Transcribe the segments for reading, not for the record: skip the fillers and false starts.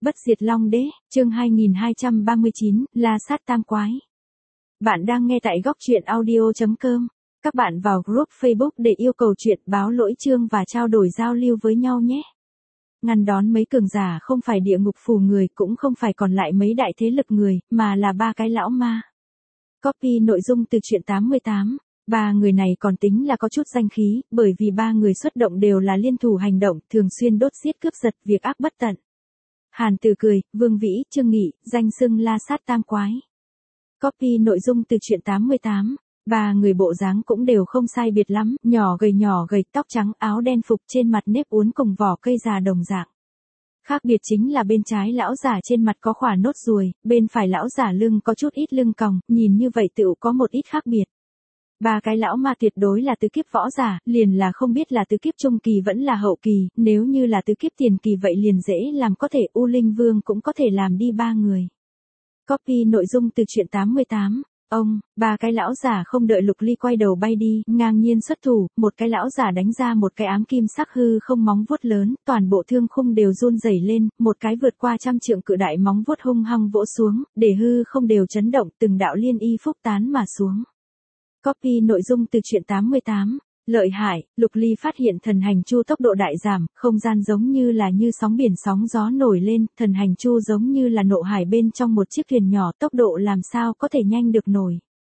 Bất diệt Long Đế, chương 2239, La sát tam quái. Bạn đang nghe tại góc truyện audio.com. Các bạn vào group Facebook để yêu cầu chuyện báo lỗi chương và trao đổi giao lưu với nhau nhé. Ngăn đón mấy cường giả không phải địa ngục phù người, cũng không phải còn lại mấy đại thế lực người, mà là ba cái lão ma. Copy nội dung từ truyện 88. Ba người này còn tính là có chút danh khí, bởi vì ba người xuất động đều là liên thủ hành động, thường xuyên đốt giết cướp giật, việc ác bất tận. Hàn Từ cười, Vương Vĩ, Trương Nghị, danh xưng La sát tam quái. Copy nội dung từ truyện 88. Ba người bộ dáng cũng đều không sai biệt lắm, nhỏ gầy, tóc trắng, áo đen phục, trên mặt nếp uốn cùng vỏ cây già đồng dạng. Khác biệt chính là bên trái lão giả trên mặt có khỏa nốt ruồi, bên phải lão giả lưng có chút ít lưng còng, nhìn như vậy tựu có một ít khác biệt. Ba cái lão ma tuyệt đối là tứ kiếp võ giả, liền là không biết là tứ kiếp trung kỳ vẫn là hậu kỳ, nếu như là tứ kiếp tiền kỳ vậy liền dễ làm, có thể U Linh Vương cũng có thể làm đi ba người. Copy nội dung từ truyện 88. Ba cái lão giả không đợi Lục Ly quay đầu bay đi, ngang nhiên xuất thủ, một cái lão giả đánh ra một cái ám kim sắc hư không móng vuốt lớn, toàn bộ thương khung đều run rẩy lên, một cái vượt qua 100 trượng cự đại móng vuốt hung hăng vỗ xuống, để hư không đều chấn động, từng đạo liên y phúc tán mà xuống. Copy nội dung từ truyện 88. Lợi hại, Lục Ly phát hiện thần hành chu tốc độ đại giảm, không gian giống như là như sóng biển sóng gió nổi lên, thần hành chu giống như là nộ hải bên trong một chiếc thuyền nhỏ, tốc độ làm sao có thể nhanh được nổi.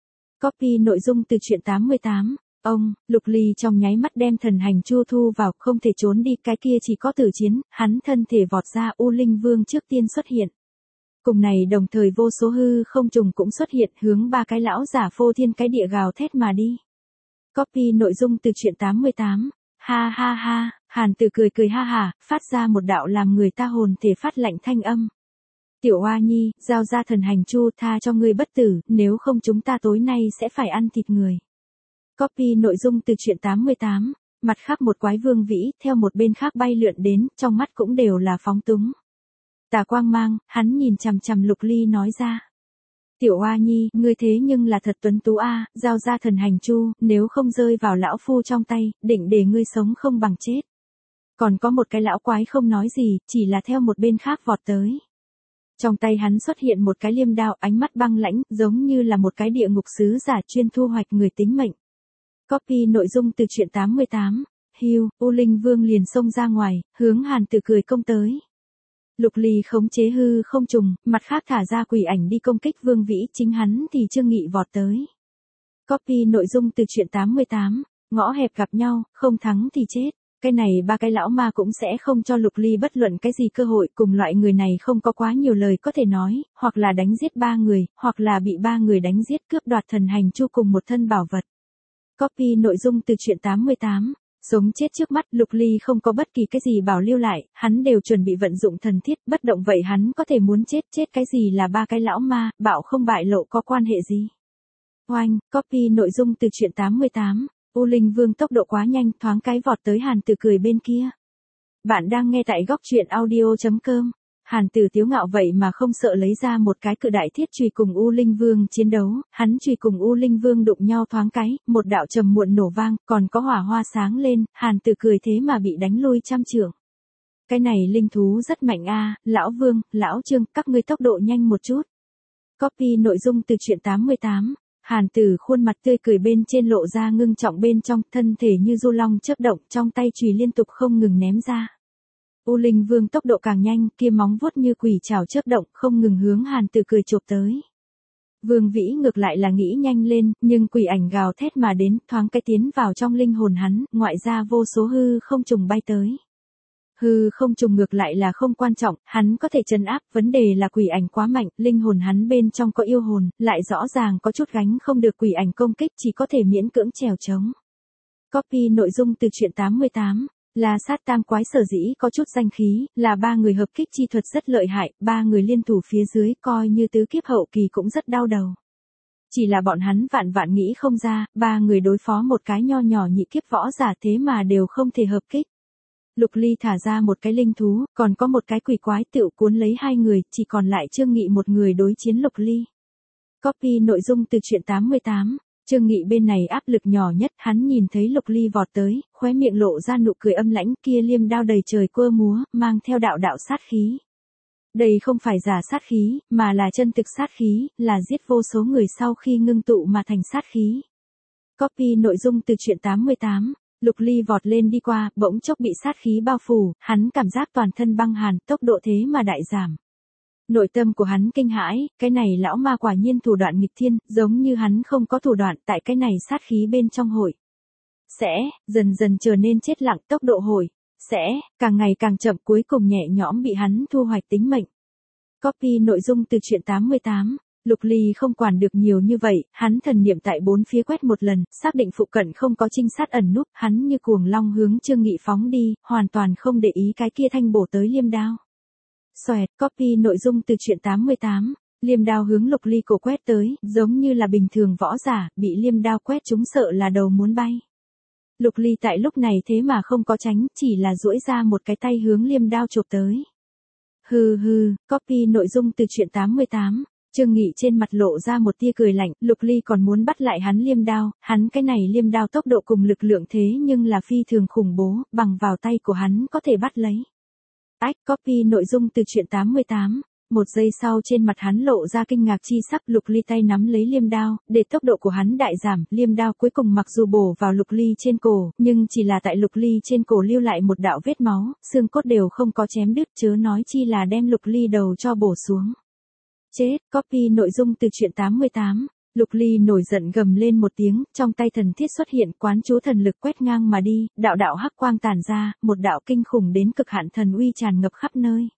Copy nội dung từ truyện 88. Lục Ly trong nháy mắt đem thần hành chu thu vào, không thể trốn đi, cái kia chỉ có tử chiến, hắn thân thể vọt ra, U Linh Vương trước tiên xuất hiện. Cùng này đồng thời vô số hư không trùng cũng xuất hiện, hướng ba cái lão giả phô thiên cái địa gào thét mà đi. Copy nội dung từ truyện 88. Ha ha ha, Hàn Từ cười ha hả, phát ra một đạo làm người ta hồn thể phát lạnh thanh âm. Tiểu Hoa Nhi, giao ra thần hành chu, tha cho ngươi bất tử, nếu không chúng ta tối nay sẽ phải ăn thịt người. Copy nội dung từ truyện 88. Mặt khác một quái Vương Vĩ, theo một bên khác bay lượn đến, trong mắt cũng đều là phóng túng. Tà quang mang, hắn nhìn chằm chằm Lục Ly nói ra. Tiểu Hoa Nhi, ngươi thế nhưng là thật tuấn tú a, giao ra thần hành chu, nếu không rơi vào lão phu trong tay, định để ngươi sống không bằng chết. Còn có một cái lão quái không nói gì, chỉ là theo một bên khác vọt tới. Trong tay hắn xuất hiện một cái liêm đao, ánh mắt băng lãnh, giống như là một cái địa ngục sứ giả chuyên thu hoạch người tính mệnh. Copy nội dung từ truyện 88. Hưu, U Linh Vương liền xông ra ngoài, hướng Hàn Từ cười công tới. Lục Ly khống chế hư không trùng, mặt khác thả ra quỷ ảnh đi công kích Vương Vĩ, chính hắn thì Trương Nghị vọt tới. Copy nội dung từ truyện 88. Ngõ hẹp gặp nhau, không thắng thì chết. Cái này ba cái lão ma cũng sẽ không cho Lục Ly bất luận cái gì cơ hội, cùng loại người này không có quá nhiều lời có thể nói, hoặc là đánh giết ba người, hoặc là bị ba người đánh giết cướp đoạt thần hành chu cùng một thân bảo vật. Copy nội dung từ truyện 88. Sống chết trước mắt, Lục Ly không có bất kỳ cái gì bảo lưu lại, hắn đều chuẩn bị vận dụng thần thiết, bất động vậy hắn có thể muốn chết cái gì là ba cái lão ma, bạo không bại lộ có quan hệ gì. Oanh, copy nội dung từ truyện 88. U Linh Vương tốc độ quá nhanh, thoáng cái vọt tới Hàn Từ cười bên kia. Bạn đang nghe tại góc truyện audio.com. Hàn Từ tiếu ngạo vậy mà không sợ lấy ra một cái cự đại thiết chùy cùng U Linh Vương chiến đấu, hắn chùy cùng U Linh Vương đụng nhau thoáng cái, một đạo trầm muộn nổ vang, còn có hỏa hoa sáng lên, Hàn Từ cười thế mà bị đánh lui 100 trượng. Cái này linh thú rất mạnh a, lão Vương, lão Trương, các ngươi tốc độ nhanh một chút. Copy nội dung từ truyện 88. Hàn Từ khuôn mặt tươi cười bên trên lộ ra ngưng trọng bên trong, thân thể như du long chớp động, trong tay chùy liên tục không ngừng ném ra. U Linh Vương tốc độ càng nhanh, kia móng vuốt như quỷ trảo chớp động, không ngừng hướng Hàn Từ cười chộp tới. Vương Vĩ ngược lại là nghĩ nhanh lên, nhưng quỷ ảnh gào thét mà đến, thoáng cái tiến vào trong linh hồn hắn, ngoại ra vô số hư không trùng bay tới. Hư không trùng ngược lại là không quan trọng, hắn có thể trấn áp, vấn đề là quỷ ảnh quá mạnh, linh hồn hắn bên trong có yêu hồn, lại rõ ràng có chút gánh không được quỷ ảnh công kích, chỉ có thể miễn cưỡng trèo trống. Copy nội dung từ truyện 88. La sát tam quái sở dĩ có chút danh khí, là ba người hợp kích chi thuật rất lợi hại, ba người liên thủ phía dưới coi như tứ kiếp hậu kỳ cũng rất đau đầu. Chỉ là bọn hắn vạn nghĩ không ra, ba người đối phó một cái nho nhỏ nhị kiếp võ giả thế mà đều không thể hợp kích. Lục Ly thả ra một cái linh thú, còn có một cái quỷ quái tựu cuốn lấy hai người, chỉ còn lại Trương Nghị một người đối chiến Lục Ly. Copy nội dung từ truyện 88. Trương Nghị bên này áp lực nhỏ nhất, hắn nhìn thấy Lục Ly vọt tới, khóe miệng lộ ra nụ cười âm lãnh, kia liêm đao đầy trời quơ múa, mang theo đạo sát khí. Đây không phải giả sát khí, mà là chân thực sát khí, là giết vô số người sau khi ngưng tụ mà thành sát khí. Copy nội dung từ truyện 88. Lục Ly vọt lên đi qua, bỗng chốc bị sát khí bao phủ, hắn cảm giác toàn thân băng hàn, tốc độ thế mà đại giảm. Nội tâm của hắn kinh hãi, cái này lão ma quả nhiên thủ đoạn nghịch thiên, giống như hắn không có thủ đoạn tại cái này sát khí bên trong hội. Sẽ, dần dần trở nên chết lặng, tốc độ hội. Sẽ, càng ngày càng chậm, cuối cùng nhẹ nhõm bị hắn thu hoạch tính mệnh. Copy nội dung từ truyện 88. Lục Ly không quản được nhiều như vậy, hắn thần niệm tại bốn phía quét một lần, xác định phụ cận không có trinh sát ẩn núp, hắn như cuồng long hướng Trương Nghị phóng đi, hoàn toàn không để ý cái kia thanh bổ tới liêm đao. Xoẹt, copy nội dung từ truyện 88. Liêm đao hướng Lục Ly cổ quét tới, giống như là bình thường võ giả, bị liêm đao quét trúng sợ là đầu muốn bay. Lục Ly tại lúc này thế mà không có tránh, chỉ là duỗi ra một cái tay hướng liêm đao chộp tới. Hừ hừ, copy nội dung từ truyện 88. Trương Nghị trên mặt lộ ra một tia cười lạnh, Lục Ly còn muốn bắt lại hắn liêm đao, hắn cái này liêm đao tốc độ cùng lực lượng thế nhưng là phi thường khủng bố, bằng vào tay của hắn có thể bắt lấy. Ách, copy nội dung từ truyện 88. Một giây sau trên mặt hắn lộ ra kinh ngạc chi sắc, Lục Ly tay nắm lấy liêm đao, để tốc độ của hắn đại giảm, liêm đao cuối cùng mặc dù bổ vào Lục Ly trên cổ, nhưng chỉ là tại Lục Ly trên cổ lưu lại một đạo vết máu, xương cốt đều không có chém đứt, chớ nói chi là đem Lục Ly đầu cho bổ xuống. Chết, copy nội dung từ truyện 88. Lục Ly nổi giận gầm lên một tiếng, trong tay thần thiết xuất hiện, quán chú thần lực quét ngang mà đi, đạo đạo hắc quang tản ra, một đạo kinh khủng đến cực hạn thần uy tràn ngập khắp nơi.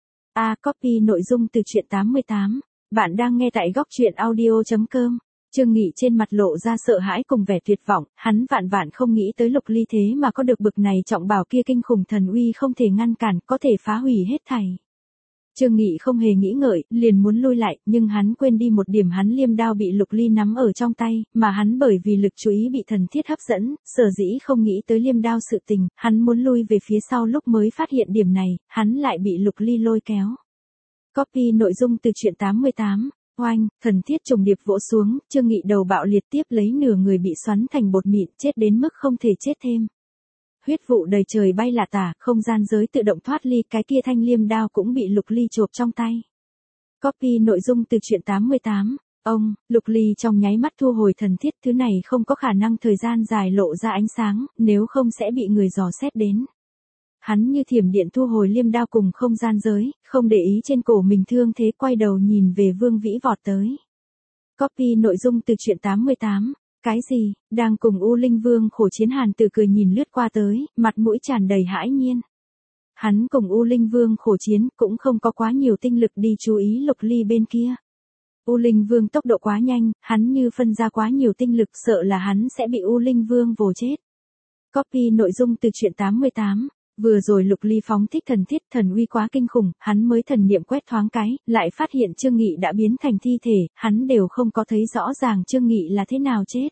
Copy nội dung từ truyện 88. Bạn đang nghe tại góc truyện audio.com. Trương Nghị trên mặt lộ ra sợ hãi cùng vẻ tuyệt vọng, hắn vạn vạn không nghĩ tới Lục Ly thế mà có được bực này trọng bảo kia kinh khủng thần uy không thể ngăn cản, có thể phá hủy hết thảy. Trương Nghị không hề nghĩ ngợi, liền muốn lui lại, nhưng hắn quên đi một điểm, hắn liêm đao bị Lục Ly nắm ở trong tay, mà hắn bởi vì lực chú ý bị thần thiết hấp dẫn, sở dĩ không nghĩ tới liêm đao sự tình, hắn muốn lui về phía sau lúc mới phát hiện điểm này, hắn lại bị Lục Ly lôi kéo. Copy nội dung từ truyện 88. Oanh, thần thiết trùng điệp vỗ xuống, Trương Nghị đầu bạo liệt tiếp lấy nửa người bị xoắn thành bột mịn, chết đến mức không thể chết thêm. Huyết vụ đầy trời bay lả tả, không gian giới tự động thoát ly, cái kia thanh liêm đao cũng bị Lục Ly chộp trong tay. Copy nội dung từ truyện 88. Lục Ly trong nháy mắt thu hồi thần thiết, thứ này không có khả năng thời gian dài lộ ra ánh sáng, nếu không sẽ bị người dò xét đến. Hắn như thiểm điện thu hồi liêm đao cùng không gian giới, không để ý trên cổ mình thương thế, quay đầu nhìn về Vương Vĩ vọt tới. Copy nội dung từ truyện 88. Cái gì, đang cùng U Linh Vương khổ chiến Hàn Tử cười nhìn lướt qua tới, mặt mũi tràn đầy hãi nhiên. Hắn cùng U Linh Vương khổ chiến, cũng không có quá nhiều tinh lực đi chú ý Lục Ly bên kia. U Linh Vương tốc độ quá nhanh, hắn như phân ra quá nhiều tinh lực, sợ là hắn sẽ bị U Linh Vương vồ chết. Copy nội dung từ truyện 88. Vừa rồi Lục Ly phóng thích thần thiết, thần uy quá kinh khủng, hắn mới thần niệm quét thoáng cái, lại phát hiện Trương Nghị đã biến thành thi thể, hắn đều không có thấy rõ ràng Trương Nghị là thế nào chết.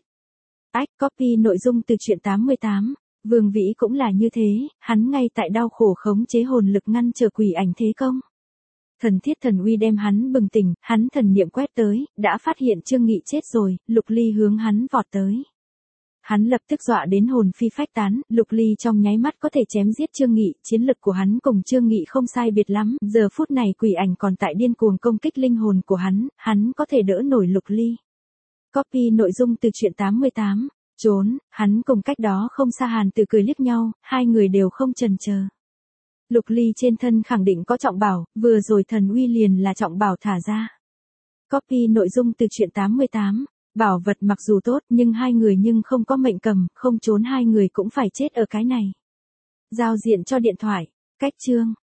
Copy nội dung từ truyện 88. Vương Vĩ cũng là như thế, hắn ngay tại đau khổ khống chế hồn lực ngăn trở quỷ ảnh thế công. Thần thiết thần uy đem hắn bừng tỉnh, hắn thần niệm quét tới, đã phát hiện Trương Nghị chết rồi, Lục Ly hướng hắn vọt tới. Hắn lập tức dọa đến hồn phi phách tán, Lục Ly trong nháy mắt có thể chém giết Trương Nghị, chiến lực của hắn cùng Trương Nghị không sai biệt lắm, giờ phút này quỷ ảnh còn tại điên cuồng công kích linh hồn của hắn có thể đỡ nổi Lục Ly. Copy nội dung từ truyện 88. Trốn, hắn cùng cách đó không xa Hàn Tử cười liếc nhau, hai người đều không chần chờ. Lục Ly trên thân khẳng định có trọng bảo, vừa rồi thần uy liền là trọng bảo thả ra. Copy nội dung từ truyện 88. Bảo vật mặc dù tốt nhưng hai người nhưng không có mệnh cầm, không trốn hai người cũng phải chết ở cái này. Giao diện cho điện thoại. Cách chương.